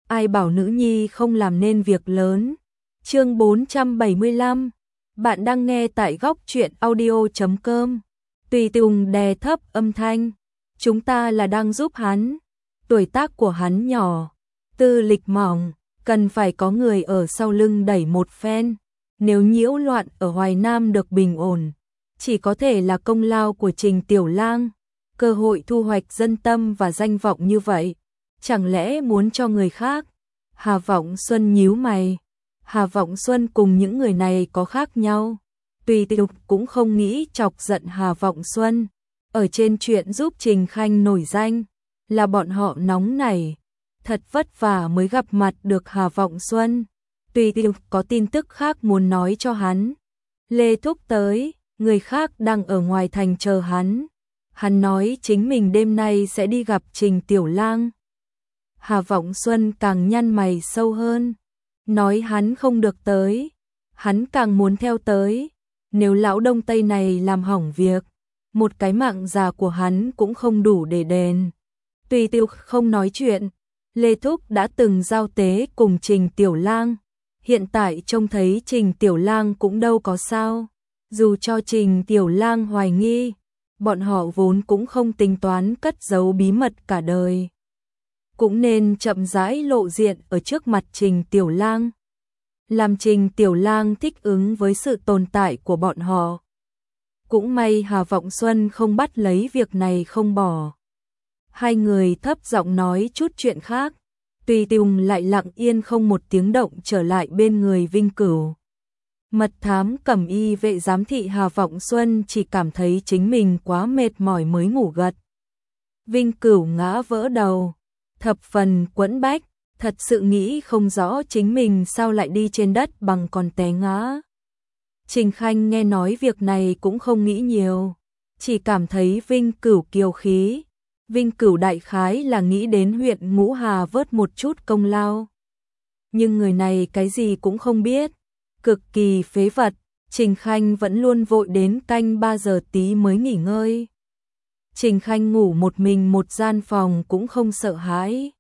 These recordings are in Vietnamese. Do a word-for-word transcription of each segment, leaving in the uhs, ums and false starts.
ai bảo nữ nhi không làm nên việc lớn. Chương bốn trăm bảy mươi lăm. Bạn đang nghe tại góc truyện audio chấm com. Tùy Tùng đè thấp âm thanh, chúng ta là đang giúp hắn. Tuổi tác của hắn nhỏ, tư lịch mỏng, cần phải có người ở sau lưng đẩy một phen. Nếu nhiễu loạn ở Hoài Nam được bình ổn, chỉ có thể là công lao của Trình Tiểu Lang. Cơ hội thu hoạch dân tâm và danh vọng như vậy, chẳng lẽ muốn cho người khác? Hà Vọng Xuân nhíu mày. Hà Vọng Xuân cùng những người này có khác nhau. Tùy Tục cũng không nghĩ chọc giận Hà Vọng Xuân. Ở trên chuyện giúp Trình Khanh nổi danh, là bọn họ nóng nảy. Thật vất vả mới gặp mặt được Hà Vọng Xuân. Tùy Tục có tin tức khác muốn nói cho hắn. Lê Thúc tới, người khác đang ở ngoài thành chờ hắn. Hắn nói chính mình đêm nay sẽ đi gặp Trình Tiểu Lang. Hà Vọng Xuân càng nhăn mày sâu hơn, nói hắn không được tới, hắn càng muốn theo tới. Nếu lão Đông Tây này làm hỏng việc, một cái mạng già của hắn cũng không đủ để đền. Tùy Tục không nói chuyện. Lê Thúc đã từng giao tế cùng Trình Tiểu Lang, hiện tại trông thấy Trình Tiểu Lang cũng đâu có sao. Dù cho Trình Tiểu Lang hoài nghi, bọn họ vốn cũng không tính toán cất giấu bí mật cả đời, cũng nên chậm rãi lộ diện ở trước mặt Trình Tiểu Lang, làm Trình Tiểu Lang thích ứng với sự tồn tại của bọn họ. Cũng may Hà Vọng Xuân không bắt lấy việc này không bỏ. Hai người thấp giọng nói chút chuyện khác. Tùy Tùng lại lặng yên không một tiếng động trở lại bên người Vinh Cửu. Mật thám cẩm y vệ giám thị Hà Vọng Xuân chỉ cảm thấy chính mình quá mệt mỏi mới ngủ gật. Vinh Cửu ngã vỡ đầu, thập phần quẫn bách, thật sự nghĩ không rõ chính mình sao lại đi trên đất bằng còn té ngã. Trình Khanh nghe nói việc này cũng không nghĩ nhiều, chỉ cảm thấy Vinh Cửu kiêu khí. Vinh Cửu đại khái là nghĩ đến huyện Ngũ Hà vớt một chút công lao. Nhưng người này cái gì cũng không biết, cực kỳ phế vật. Trình Khanh vẫn luôn vội đến canh ba giờ tí mới nghỉ ngơi. Trình Khanh ngủ một mình một gian phòng cũng không sợ hãi.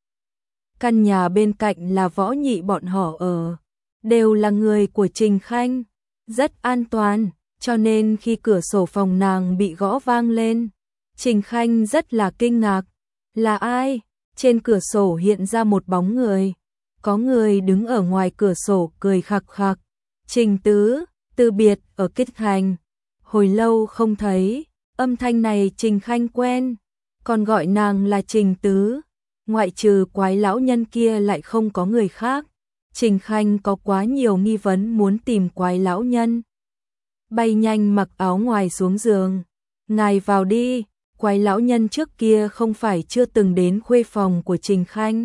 Căn nhà bên cạnh là Võ Nhị bọn họ ở, đều là người của Trình Khanh, rất an toàn, cho nên khi cửa sổ phòng nàng bị gõ vang lên, Trình Khanh rất là kinh ngạc. Là ai? Trên cửa sổ hiện ra một bóng người. Có người đứng ở ngoài cửa sổ cười khặc khặc. Trình Tứ, từ biệt ở Kết Thành. Hồi lâu không thấy, âm thanh này Trình Khanh quen, còn gọi nàng là Trình Tứ. Ngoại trừ quái lão nhân kia lại không có người khác. Trình Khanh có quá nhiều nghi vấn muốn tìm quái lão nhân. Bay nhanh mặc áo ngoài xuống giường. Ngài vào đi. Quái lão nhân trước kia không phải chưa từng đến khuê phòng của Trình Khanh.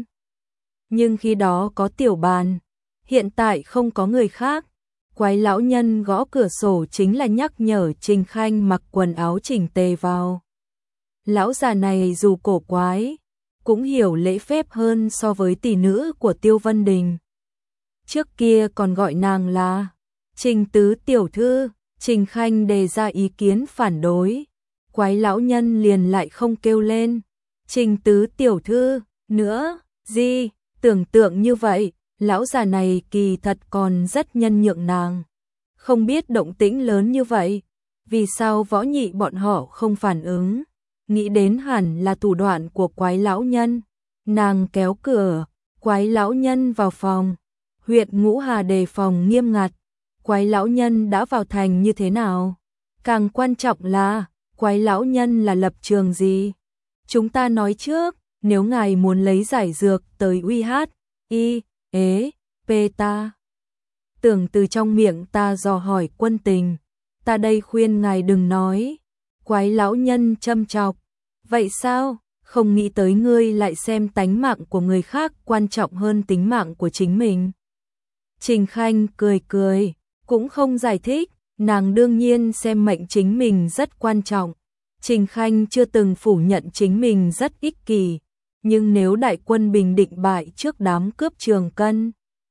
Nhưng khi đó có Tiểu Bàn, hiện tại không có người khác. Quái lão nhân gõ cửa sổ chính là nhắc nhở Trình Khanh mặc quần áo chỉnh tề vào. Lão già này dù cổ quái, cũng hiểu lễ phép hơn so với tỷ nữ của Tiêu Vân Đình. Trước kia còn gọi nàng là Trình Tứ tiểu thư. Trình Khanh đề ra ý kiến phản đối. Quái lão nhân liền lại không kêu lên Trình Tứ tiểu thư nữa. Gì? Tưởng tượng như vậy, lão già này kỳ thật còn rất nhân nhượng nàng. Không biết động tĩnh lớn như vậy, vì sao Võ Nhị bọn họ không phản ứng? Nghĩ đến hẳn là thủ đoạn của quái lão nhân. Nàng kéo cửa, quái lão nhân vào phòng. Huyện Ngũ Hà đề phòng nghiêm ngặt. Quái lão nhân đã vào thành như thế nào? Càng quan trọng là quái lão nhân là lập trường gì? Chúng ta nói trước, nếu ngài muốn lấy giải dược tới uy hát, y, ế, pê ta. Tưởng từ trong miệng ta dò hỏi quân tình, ta đây khuyên ngài đừng nói. Quái lão nhân châm chọc, vậy sao? Không nghĩ tới ngươi lại xem tánh mạng của người khác quan trọng hơn tính mạng của chính mình. Trình Khanh cười cười, cũng không giải thích. Nàng đương nhiên xem mệnh chính mình rất quan trọng. Trình Khanh chưa từng phủ nhận chính mình rất ích kỷ, nhưng nếu đại quân bình định bại trước đám cướp Trường Cân,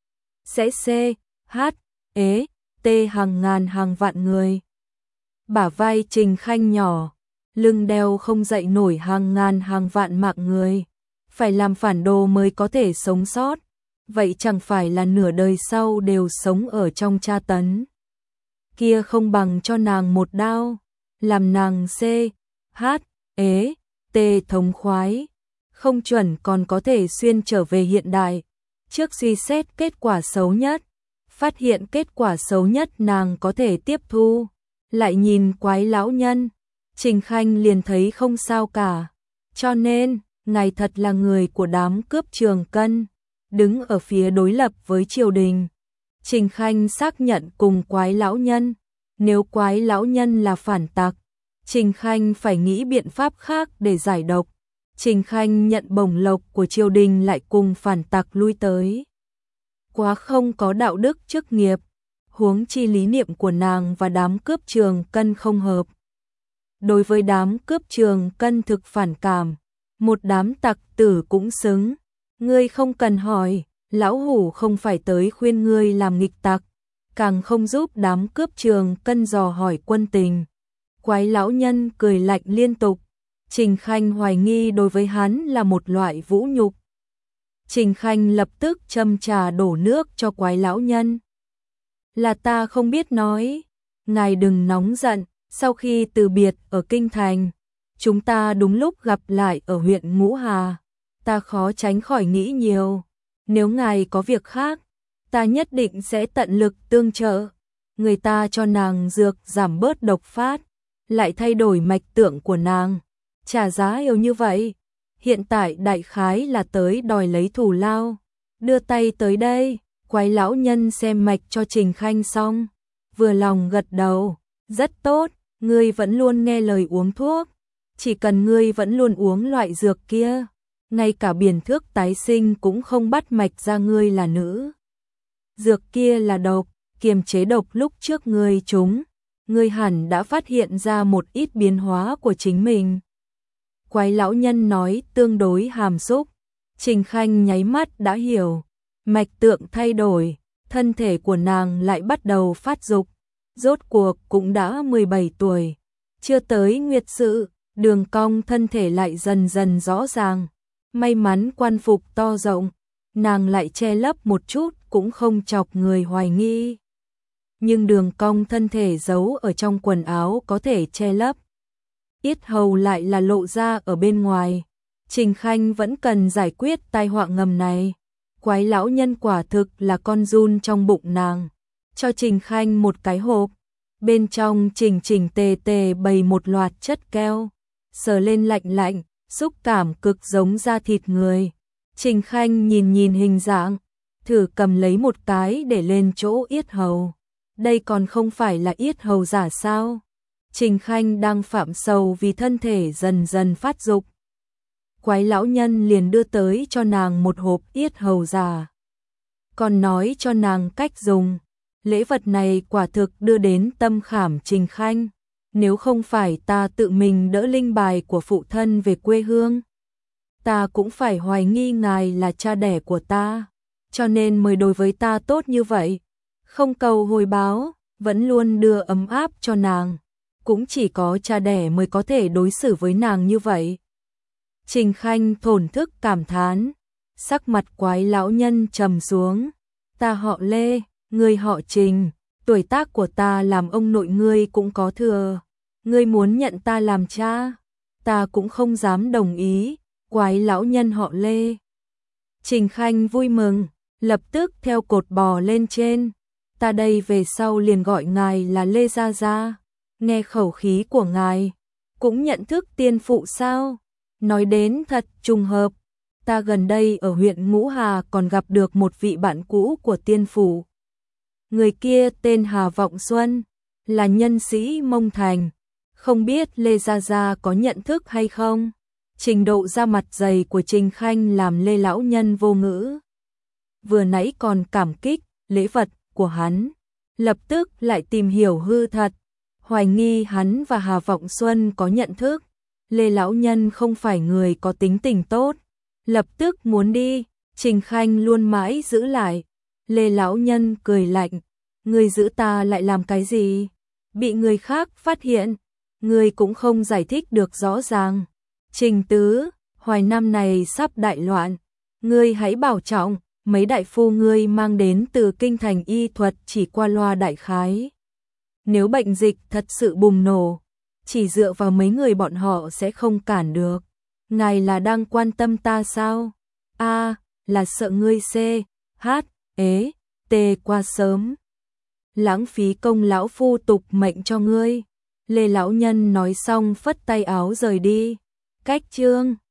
sẽ C, H, ế, T hàng ngàn hàng vạn người. Bả vai Trình Khanh nhỏ, lưng đeo không dậy nổi hàng ngàn hàng vạn mạng người, phải làm phản đồ mới có thể sống sót. vậy chẳng phải là nửa đời sau đều sống ở trong tra tấn. Kia không bằng cho nàng một đao, làm nàng C, H, ế, T thống khoái, không chuẩn còn có thể xuyên trở về hiện đại. Trước suy xét kết quả xấu nhất, phát hiện kết quả xấu nhất nàng có thể tiếp thu, lại nhìn quái lão nhân, Trình Khanh liền thấy không sao cả. Cho nên, ngài thật là người của đám cướp Trường Cân, đứng ở phía đối lập với triều đình. Trình Khanh xác nhận cùng quái lão nhân, nếu quái lão nhân là phản tặc, Trình Khanh phải nghĩ biện pháp khác để giải độc. Trình Khanh nhận bổng lộc của triều đình lại cùng phản tặc lui tới. Quá không có đạo đức chức nghiệp, huống chi lý niệm của nàng và đám cướp Trường Cân không hợp. Đối với đám cướp Trường Cân thực phản cảm, một đám tặc tử cũng xứng. Ngươi không cần hỏi, lão hủ không phải tới khuyên ngươi làm nghịch tặc, càng không giúp đám cướp Trường Cân dò hỏi quân tình. Quái lão nhân cười lạnh liên tục. Trình Khanh hoài nghi đối với hắn là một loại vũ nhục. Trình Khanh lập tức châm trà đổ nước cho quái lão nhân. Là ta không biết nói, ngài đừng nóng giận, sau khi từ biệt ở Kinh Thành, chúng ta đúng lúc gặp lại ở huyện Ngũ Hà, ta khó tránh khỏi nghĩ nhiều, nếu ngài có việc khác, ta nhất định sẽ tận lực tương trợ. Người ta cho nàng dược giảm bớt độc phát, lại thay đổi mạch tượng của nàng, trả giá yêu như vậy, hiện tại đại khái là tới đòi lấy thù lao. Đưa tay tới đây, quái lão nhân xem mạch cho Trình Khanh xong, vừa lòng gật đầu, rất tốt, ngươi vẫn luôn nghe lời uống thuốc, chỉ cần ngươi vẫn luôn uống loại dược kia, ngay cả biển thước tái sinh cũng không bắt mạch ra ngươi là nữ. Dược kia là độc, kiềm chế độc lúc trước ngươi trúng, ngươi hẳn đã phát hiện ra một ít biến hóa của chính mình. Quái lão nhân nói tương đối hàm xúc, Trình Khanh nháy mắt đã hiểu, mạch tượng thay đổi, thân thể của nàng lại bắt đầu phát dục, rốt cuộc cũng đã mười bảy tuổi, chưa tới nguyệt sự, đường cong thân thể lại dần dần rõ ràng, may mắn quan phục to rộng, nàng lại che lấp một chút cũng không chọc người hoài nghi. Nhưng đường cong thân thể giấu ở trong quần áo có thể che lấp, yết hầu lại là lộ ra ở bên ngoài. Trình Khanh vẫn cần giải quyết tai họa ngầm này. Quái lão nhân quả thực là con giun trong bụng nàng, cho Trình Khanh một cái hộp, bên trong chỉnh chỉnh tề tề bày một loạt chất keo, sờ lên lạnh lạnh, xúc cảm cực giống da thịt người. Trình Khanh nhìn nhìn hình dạng, thử cầm lấy một cái để lên chỗ yết hầu. Đây còn không phải là yết hầu giả sao? Trình Khanh đang phạm sầu vì thân thể dần dần phát dục. Quái lão nhân liền đưa tới cho nàng một hộp yết hầu giả, còn nói cho nàng cách dùng. Lễ vật này quả thực đưa đến tâm khảm Trình Khanh, nếu không phải ta tự mình đỡ linh bài của phụ thân về quê hương, ta cũng phải hoài nghi ngài là cha đẻ của ta, cho nên mới đối với ta tốt như vậy, không cầu hồi báo, vẫn luôn đưa ấm áp cho nàng, cũng chỉ có cha đẻ mới có thể đối xử với nàng như vậy. Trình Khanh thổn thức cảm thán, sắc mặt quái lão nhân trầm xuống, ta họ Lê, ngươi họ Trình, tuổi tác của ta làm ông nội ngươi cũng có thừa, ngươi muốn nhận ta làm cha, ta cũng không dám đồng ý. Quái lão nhân họ Lê. Trình Khanh vui mừng, lập tức theo cột bò lên trên, ta đây về sau liền gọi ngài là Lê Gia Gia. Nghe khẩu khí của ngài, cũng nhận thức tiên phụ sao? Nói đến thật trùng hợp, ta gần đây ở huyện Ngũ Hà còn gặp được một vị bạn cũ của tiên phụ. Người kia tên Hà Vọng Xuân, là nhân sĩ Mông Thành, không biết Lê Gia Gia có nhận thức hay không? Trình độ ra mặt dày của Trình Khanh làm Lê lão nhân vô ngữ. Vừa nãy còn cảm kích lễ vật của hắn, lập tức lại tìm hiểu hư thật, hoài nghi hắn và Hà Vọng Xuân có nhận thức. Lê lão nhân không phải người có tính tình tốt, lập tức muốn đi, Trình Khanh luôn mãi giữ lại. Lê lão nhân cười lạnh, ngươi giữ ta lại làm cái gì? Bị người khác phát hiện, ngươi cũng không giải thích được rõ ràng. Trình tứ, Hoài Nam này sắp đại loạn, ngươi hãy bảo trọng, mấy đại phu ngươi mang đến từ kinh thành y thuật chỉ qua loa đại khái. Nếu bệnh dịch thật sự bùng nổ, chỉ dựa vào mấy người bọn họ sẽ không cản được. Ngài là đang quan tâm ta sao? A, là sợ ngươi C, H, ế, T qua sớm. Lãng phí công lão phu tục mệnh cho ngươi. Lê lão nhân nói xong phất tay áo rời đi. Cách chương